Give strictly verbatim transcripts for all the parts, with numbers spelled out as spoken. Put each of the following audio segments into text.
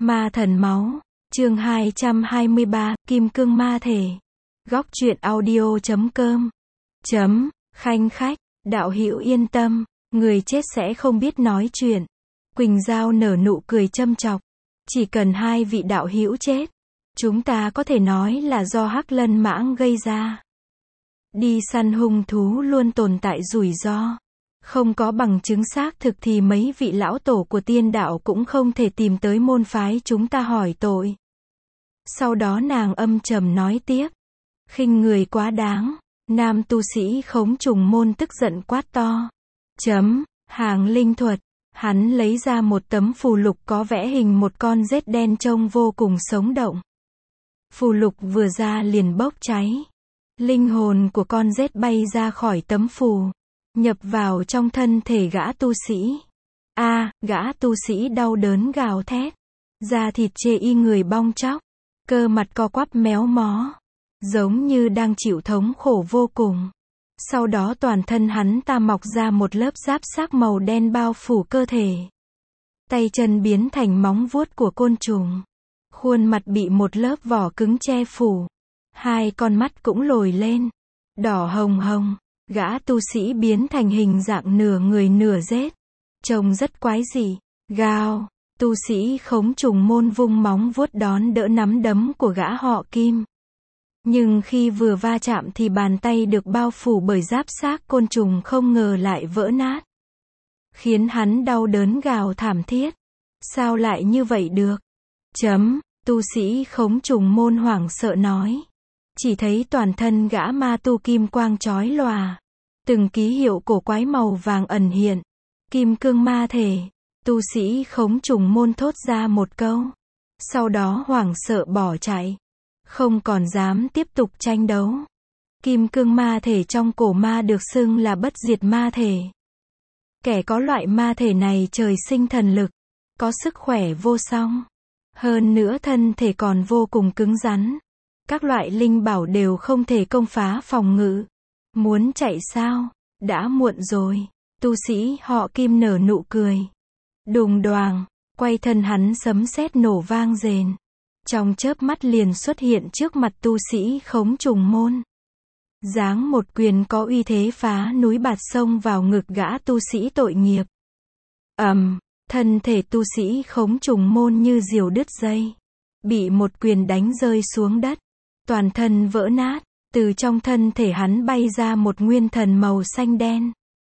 Ma thần máu, chương hai trăm hai mươi ba, Kim cương ma thể. Góc truyện audio chấm com. Chấm, khanh khách, đạo hữu yên tâm, người chết sẽ không biết nói chuyện. Quỳnh Giao nở nụ cười châm chọc. Chỉ cần hai vị đạo hữu chết, chúng ta có thể nói là do Hắc Lân Mãng gây ra. Đi săn hung thú luôn tồn tại rủi ro. Không có bằng chứng xác thực thì mấy vị lão tổ của tiên đạo cũng không thể tìm tới môn phái chúng ta hỏi tội. Sau đó nàng âm trầm nói tiếp. Khinh người quá đáng. Nam tu sĩ Khống Trùng Môn tức giận quát to. Chấm, hàng linh thuật. Hắn lấy ra một tấm phù lục có vẽ hình một con rết đen trông vô cùng sống động. Phù lục vừa ra liền bốc cháy. Linh hồn của con rết bay ra khỏi tấm phù, nhập vào trong thân thể gã tu sĩ. A, à, gã tu sĩ đau đớn gào thét. Da thịt chê y người bong tróc. Cơ mặt co quắp méo mó. Giống như đang chịu thống khổ vô cùng. Sau đó toàn thân hắn ta mọc ra một lớp giáp xác màu đen bao phủ cơ thể. Tay chân biến thành móng vuốt của côn trùng. Khuôn mặt bị một lớp vỏ cứng che phủ. Hai con mắt cũng lồi lên. Đỏ hồng hồng. Gã tu sĩ biến thành hình dạng nửa người nửa rết. Trông rất quái dị. Gào. Tu sĩ Khống Trùng Môn vung móng vuốt đón đỡ nắm đấm của gã họ Kim. Nhưng khi vừa va chạm thì bàn tay được bao phủ bởi giáp xác côn trùng không ngờ lại vỡ nát. Khiến hắn đau đớn gào thảm thiết. Sao lại như vậy được? Chấm, tu sĩ Khống Trùng Môn hoảng sợ nói. Chỉ thấy toàn thân gã ma tu kim quang chói lòa. Từng ký hiệu cổ quái màu vàng ẩn hiện. Kim cương ma thể. Tu sĩ Khống Trùng Môn thốt ra một câu. Sau đó hoảng sợ bỏ chạy. Không còn dám tiếp tục tranh đấu. Kim cương ma thể trong cổ ma được xưng là bất diệt ma thể. Kẻ có loại ma thể này trời sinh thần lực. Có sức khỏe vô song. Hơn nữa thân thể còn vô cùng cứng rắn. Các loại linh bảo đều không thể công phá phòng ngự. Muốn chạy sao? Đã muộn rồi. Tu sĩ họ Kim nở nụ cười. Đùng đoàng. Quay thân hắn sấm sét nổ vang rền. Trong chớp mắt liền xuất hiện trước mặt tu sĩ Khống Trùng Môn. Giáng một quyền có uy thế phá núi bạt sông vào ngực gã tu sĩ tội nghiệp. Ầm, um, thân thể tu sĩ Khống Trùng Môn như diều đứt dây. Bị một quyền đánh rơi xuống đất. Toàn thân vỡ nát. Từ trong thân thể hắn bay ra một nguyên thần màu xanh đen.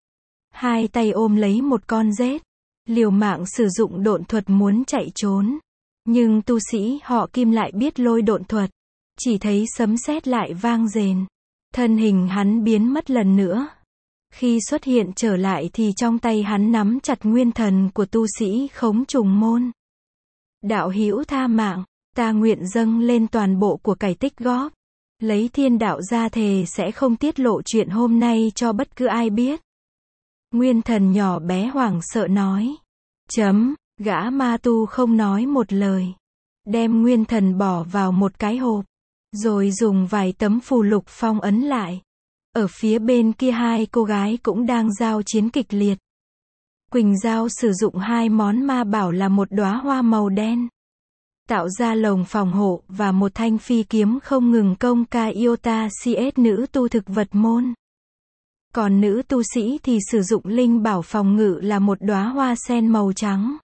Hai tay ôm lấy một con rết. Liều mạng sử dụng độn thuật muốn chạy trốn. Nhưng tu sĩ họ Kim lại biết lôi độn thuật. Chỉ thấy sấm sét lại vang rền. Thân hình hắn biến mất lần nữa. Khi xuất hiện trở lại thì trong tay hắn nắm chặt nguyên thần của tu sĩ Khống Trùng Môn. Đạo hữu tha mạng, ta nguyện dâng lên toàn bộ của cải tích góp. Lấy thiên đạo ra thề sẽ không tiết lộ chuyện hôm nay cho bất cứ ai biết. Nguyên thần nhỏ bé hoảng sợ nói. Chấm. Gã ma tu không nói một lời. Đem nguyên thần bỏ vào một cái hộp. Rồi dùng vài tấm phù lục phong ấn lại. Ở phía bên kia hai cô gái cũng đang giao chiến kịch liệt. Quỳnh Giao sử dụng hai món ma bảo là một đóa hoa màu đen. Tạo ra lồng phòng hộ và một thanh phi kiếm không ngừng công ca iota cs nữ tu thực vật môn. Còn nữ tu sĩ thì sử dụng linh bảo phòng ngự là một đóa hoa sen màu trắng.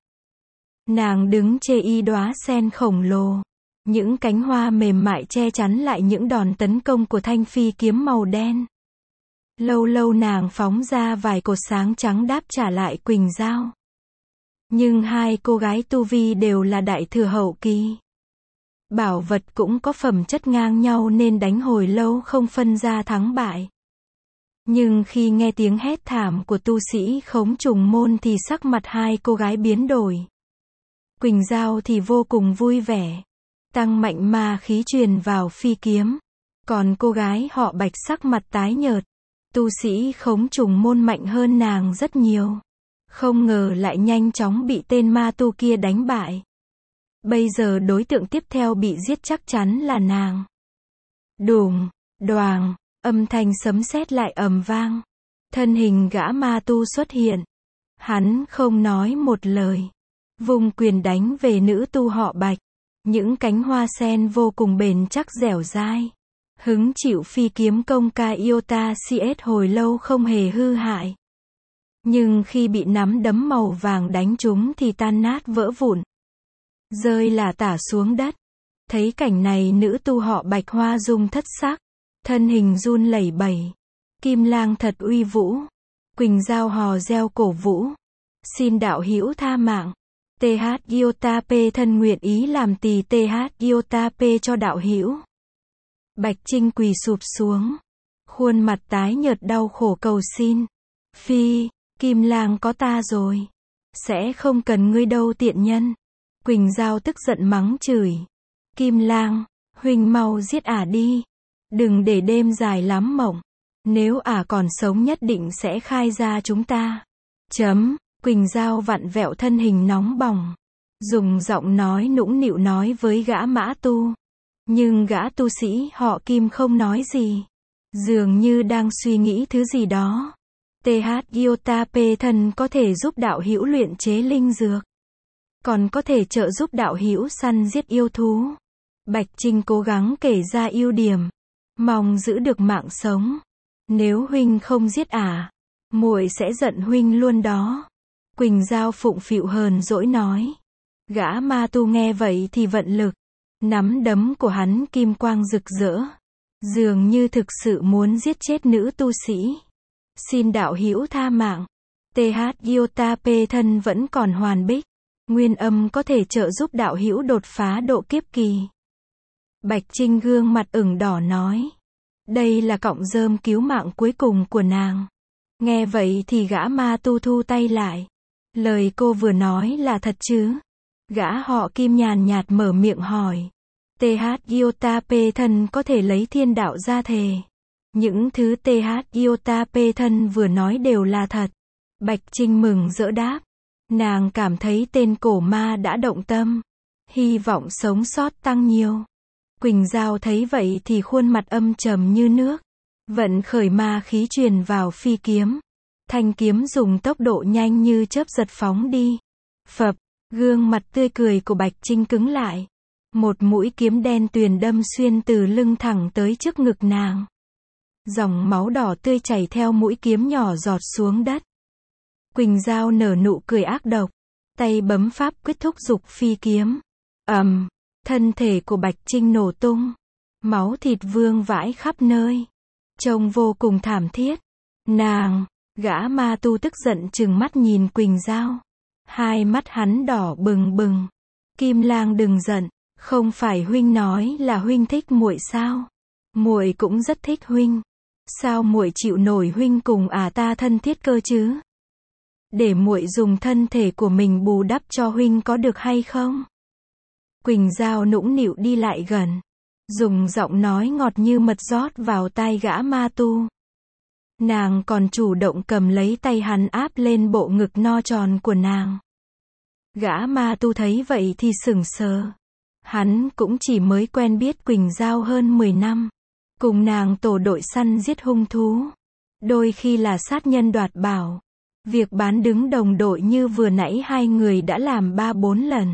Nàng đứng chê y đóa sen khổng lồ. Những cánh hoa mềm mại che chắn lại những đòn tấn công của thanh phi kiếm màu đen. Lâu lâu nàng phóng ra vài cột sáng trắng đáp trả lại Quỳnh Giao. Nhưng hai cô gái tu vi đều là đại thừa hậu kỳ. Bảo vật cũng có phẩm chất ngang nhau nên đánh hồi lâu không phân ra thắng bại. Nhưng khi nghe tiếng hét thảm của tu sĩ Khống Trùng Môn thì sắc mặt hai cô gái biến đổi. Quỳnh Giao thì vô cùng vui vẻ. Tăng mạnh ma khí truyền vào phi kiếm. Còn cô gái họ Bạch sắc mặt tái nhợt. Tu sĩ Khống Trùng Môn mạnh hơn nàng rất nhiều. Không ngờ lại nhanh chóng bị tên ma tu kia đánh bại. Bây giờ đối tượng tiếp theo bị giết chắc chắn là nàng. Đùng, đoàng, âm thanh sấm sét lại ầm vang. Thân hình gã ma tu xuất hiện. Hắn không nói một lời. vung quyền đánh về nữ tu họ Bạch. Những cánh hoa sen vô cùng bền chắc dẻo dai. Hứng chịu phi kiếm công ca Iota xê ét hồi lâu không hề hư hại. Nhưng khi bị nắm đấm màu vàng đánh trúng thì tan nát vỡ vụn. Rơi lả tả xuống đất. Thấy cảnh này nữ tu họ Bạch hoa dung thất sắc. Thân hình run lẩy bẩy. Kim Lang thật uy vũ. Quỳnh Giao hò reo cổ vũ. Xin đạo hữu tha mạng. tê hát Iota P thân nguyện ý làm tỳ tê hát Iota P cho đạo hữu. Bạch Trinh quỳ sụp xuống. Khuôn mặt tái nhợt đau khổ cầu xin. Phi, Kim Lang có ta rồi. Sẽ không cần ngươi đâu tiện nhân. Quỳnh Giao tức giận mắng chửi. Kim Lang, huynh mau giết ả đi. Đừng để đêm dài lắm mộng. Nếu ả còn sống nhất định sẽ khai ra chúng ta. Chấm. Quỳnh Giao vặn vẹo thân hình nóng bỏng. Dùng giọng nói nũng nịu nói với gã mã tu. Nhưng gã tu sĩ họ Kim không nói gì. Dường như đang suy nghĩ thứ gì đó. tê hát Iota P thân có thể giúp đạo hữu luyện chế linh dược. Còn có thể trợ giúp đạo hữu săn giết yêu thú. Bạch Trinh cố gắng kể ra ưu điểm. Mong giữ được mạng sống. Nếu huynh không giết ả, muội sẽ giận huynh luôn đó. Quỳnh Giao phụng phịu hờn dỗi nói. Gã ma tu nghe vậy thì vận lực. Nắm đấm của hắn kim quang rực rỡ. Dường như thực sự muốn giết chết nữ tu sĩ. Xin đạo hữu tha mạng. tê hát Iota P thân vẫn còn hoàn bích. Nguyên âm có thể trợ giúp đạo hữu đột phá độ kiếp kỳ. Bạch Trinh gương mặt ửng đỏ nói. Đây là cọng rơm cứu mạng cuối cùng của nàng. Nghe vậy thì gã ma tu thu tay lại. Lời cô vừa nói là thật chứ? Gã họ Kim nhàn nhạt mở miệng hỏi. tê hát Iota P thân có thể lấy thiên đạo ra thề. Những thứ tê hát Iota P thân vừa nói đều là thật. Bạch Trinh mừng rỡ đáp. Nàng cảm thấy tên cổ ma đã động tâm. Hy vọng sống sót tăng nhiều. Quỳnh Giao thấy vậy thì khuôn mặt âm trầm như nước. Vận khởi ma khí truyền vào phi kiếm. Thanh kiếm dùng tốc độ nhanh như chớp giật phóng đi. Phập, gương mặt tươi cười của Bạch Trinh cứng lại. Một mũi kiếm đen tuyền đâm xuyên từ lưng thẳng tới trước ngực nàng. Dòng máu đỏ tươi chảy theo mũi kiếm nhỏ giọt xuống đất. Quỳnh Giao nở nụ cười ác độc. Tay bấm pháp quyết thúc giục phi kiếm. ầm, um, thân thể của Bạch Trinh nổ tung. Máu thịt vương vãi khắp nơi. Trông vô cùng thảm thiết. Nàng, gã ma tu tức giận trừng mắt nhìn Quỳnh Giao. Hai mắt hắn đỏ bừng bừng. Kim Lang đừng giận, không phải huynh nói là huynh thích muội sao? Muội cũng rất thích huynh. Sao muội chịu nổi huynh cùng à ta thân thiết cơ chứ? Để muội dùng thân thể của mình bù đắp cho huynh có được hay không? Quỳnh Giao nũng nịu đi lại gần. Dùng giọng nói ngọt như mật rót vào tai gã ma tu. Nàng còn chủ động cầm lấy tay hắn áp lên bộ ngực no tròn của nàng. Gã ma tu thấy vậy thì sững sờ. Hắn cũng chỉ mới quen biết Quỳnh Giao hơn mười năm. Cùng nàng tổ đội săn giết hung thú. Đôi khi là sát nhân đoạt bảo. Việc bán đứng đồng đội như vừa nãy hai người đã làm ba bốn lần.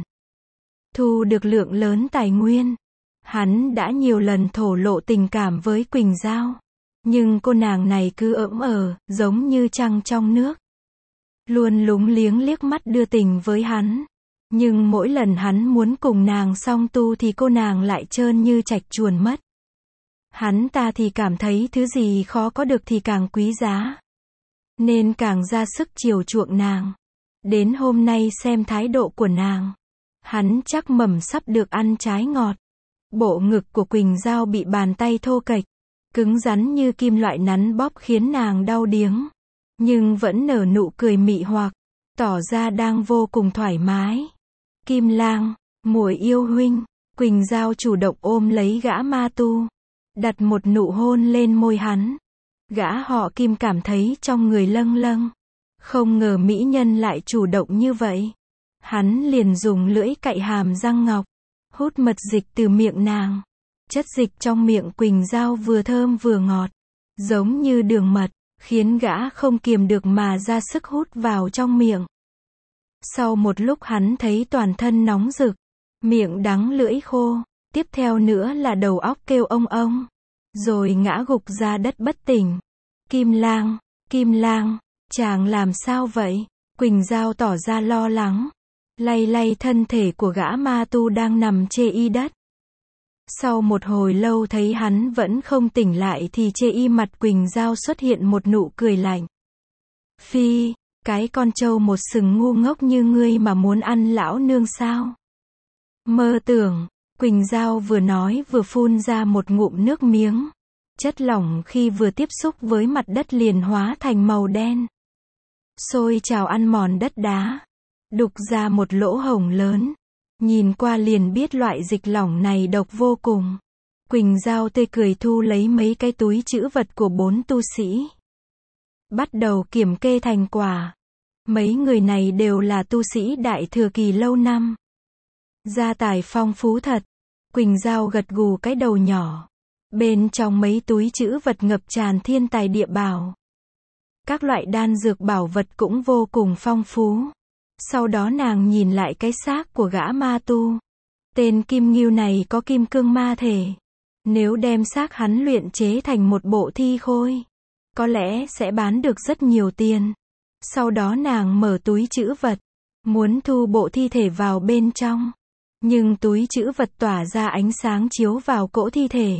Thu được lượng lớn tài nguyên. Hắn đã nhiều lần thổ lộ tình cảm với Quỳnh Giao. Nhưng cô nàng này cứ ỡm ờ, giống như trăng trong nước. Luôn lúng liếng liếc mắt đưa tình với hắn. Nhưng mỗi lần hắn muốn cùng nàng song tu thì cô nàng lại trơn như trạch chuồn mất. Hắn ta thì cảm thấy thứ gì khó có được thì càng quý giá. Nên càng ra sức chiều chuộng nàng. Đến hôm nay xem thái độ của nàng. Hắn chắc mầm sắp được ăn trái ngọt. Bộ ngực của Quỳnh Giao bị bàn tay thô kệch, cứng rắn như kim loại nắn bóp khiến nàng đau điếng. Nhưng vẫn nở nụ cười mị hoặc, tỏ ra đang vô cùng thoải mái. Kim Lang, muội yêu huynh. Quỳnh Giao chủ động ôm lấy gã ma tu. Đặt một nụ hôn lên môi hắn. Gã họ Kim cảm thấy trong người lâng lâng. Không ngờ mỹ nhân lại chủ động như vậy. Hắn liền dùng lưỡi cạy hàm răng ngọc. Hút mật dịch từ miệng nàng. Chất dịch trong miệng Quỳnh Giao vừa thơm vừa ngọt. Giống như đường mật. Khiến gã không kiềm được mà ra sức hút vào trong miệng. Sau một lúc hắn thấy toàn thân nóng rực, miệng đắng lưỡi khô, tiếp theo nữa là đầu óc kêu ông ông, rồi ngã gục ra đất bất tỉnh. Kim Lang, Kim Lang, chàng làm sao vậy? Quỳnh Giao tỏ ra lo lắng, lay lay thân thể của gã ma tu đang nằm chê y đất. Sau một hồi lâu thấy hắn vẫn không tỉnh lại thì chê y mặt Quỳnh Giao xuất hiện một nụ cười lạnh. Phi, cái con trâu một sừng ngu ngốc như ngươi mà muốn ăn lão nương sao? Mơ tưởng, Quỳnh Giao vừa nói vừa phun ra một ngụm nước miếng. Chất lỏng khi vừa tiếp xúc với mặt đất liền hóa thành màu đen. Sôi trào ăn mòn đất đá, đục ra một lỗ hổng lớn. Nhìn qua liền biết loại dịch lỏng này độc vô cùng. Quỳnh Giao tươi cười thu lấy mấy cái túi trữ vật của bốn tu sĩ. Bắt đầu kiểm kê thành quả. Mấy người này đều là tu sĩ đại thừa kỳ lâu năm. Gia tài phong phú thật. Quỳnh Giao gật gù cái đầu nhỏ. Bên trong mấy túi trữ vật ngập tràn thiên tài địa bảo. Các loại đan dược bảo vật cũng vô cùng phong phú. Sau đó nàng nhìn lại cái xác của gã ma tu. Tên Kim Ngưu này có kim cương ma thể. Nếu đem xác hắn luyện chế thành một bộ thi khôi, có lẽ sẽ bán được rất nhiều tiền. Sau đó nàng mở túi trữ vật, muốn thu bộ thi thể vào bên trong. Nhưng túi trữ vật tỏa ra ánh sáng chiếu vào cỗ thi thể.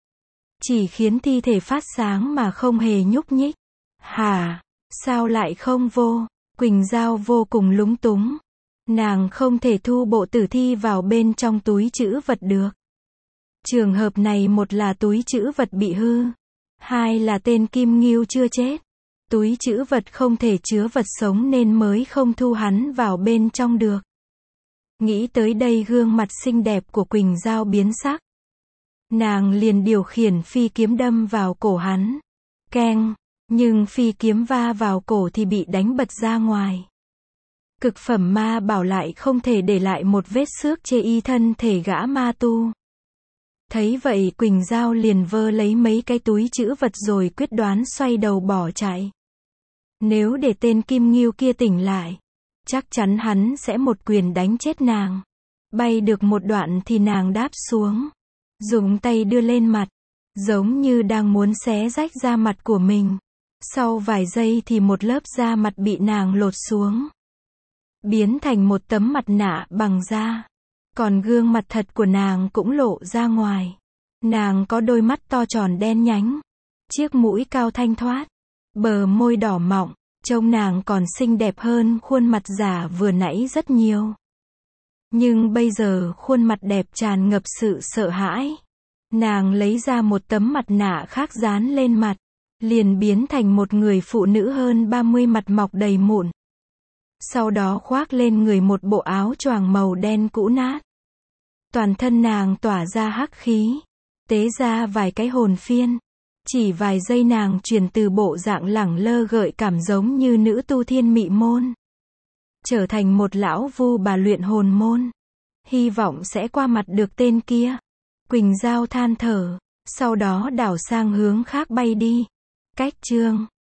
Chỉ khiến thi thể phát sáng mà không hề nhúc nhích. Hả? Sao lại không vô? Quỳnh Giao vô cùng lúng túng. Nàng không thể thu bộ tử thi vào bên trong túi trữ vật được. Trường hợp này một là túi trữ vật bị hư. Hai là tên Kim Ngưu chưa chết. Túi trữ vật không thể chứa vật sống nên mới không thu hắn vào bên trong được. Nghĩ tới đây gương mặt xinh đẹp của Quỳnh Giao biến sắc. Nàng liền điều khiển phi kiếm đâm vào cổ hắn. Keng, nhưng phi kiếm va vào cổ thì bị đánh bật ra ngoài. Cực phẩm ma bảo lại không thể để lại một vết xước chê y thân thể gã ma tu. Thấy vậy Quỳnh Giao liền vơ lấy mấy cái túi trữ vật rồi quyết đoán xoay đầu bỏ chạy. Nếu để tên Kim Ngưu kia tỉnh lại, chắc chắn hắn sẽ một quyền đánh chết nàng. Bay được một đoạn thì nàng đáp xuống, dùng tay đưa lên mặt, giống như đang muốn xé rách da mặt của mình. Sau vài giây thì một lớp da mặt bị nàng lột xuống, biến thành một tấm mặt nạ bằng da. Còn gương mặt thật của nàng cũng lộ ra ngoài. Nàng có đôi mắt to tròn đen nhánh, chiếc mũi cao thanh thoát, bờ môi đỏ mọng, trông nàng còn xinh đẹp hơn khuôn mặt giả vừa nãy rất nhiều. Nhưng bây giờ khuôn mặt đẹp tràn ngập sự sợ hãi. Nàng lấy ra một tấm mặt nạ khác dán lên mặt, liền biến thành một người phụ nữ hơn ba mươi mặt mọc đầy mụn. Sau đó khoác lên người một bộ áo choàng màu đen cũ nát. Toàn thân nàng tỏa ra hắc khí, tế ra vài cái hồn phiên. Chỉ vài giây nàng chuyển từ bộ dạng lẳng lơ gợi cảm giống như nữ tu thiên mị môn, trở thành một lão vu bà luyện hồn môn. Hy vọng sẽ qua mặt được tên kia. Quỳnh Giao than thở, sau đó đảo sang hướng khác bay đi. Cách chương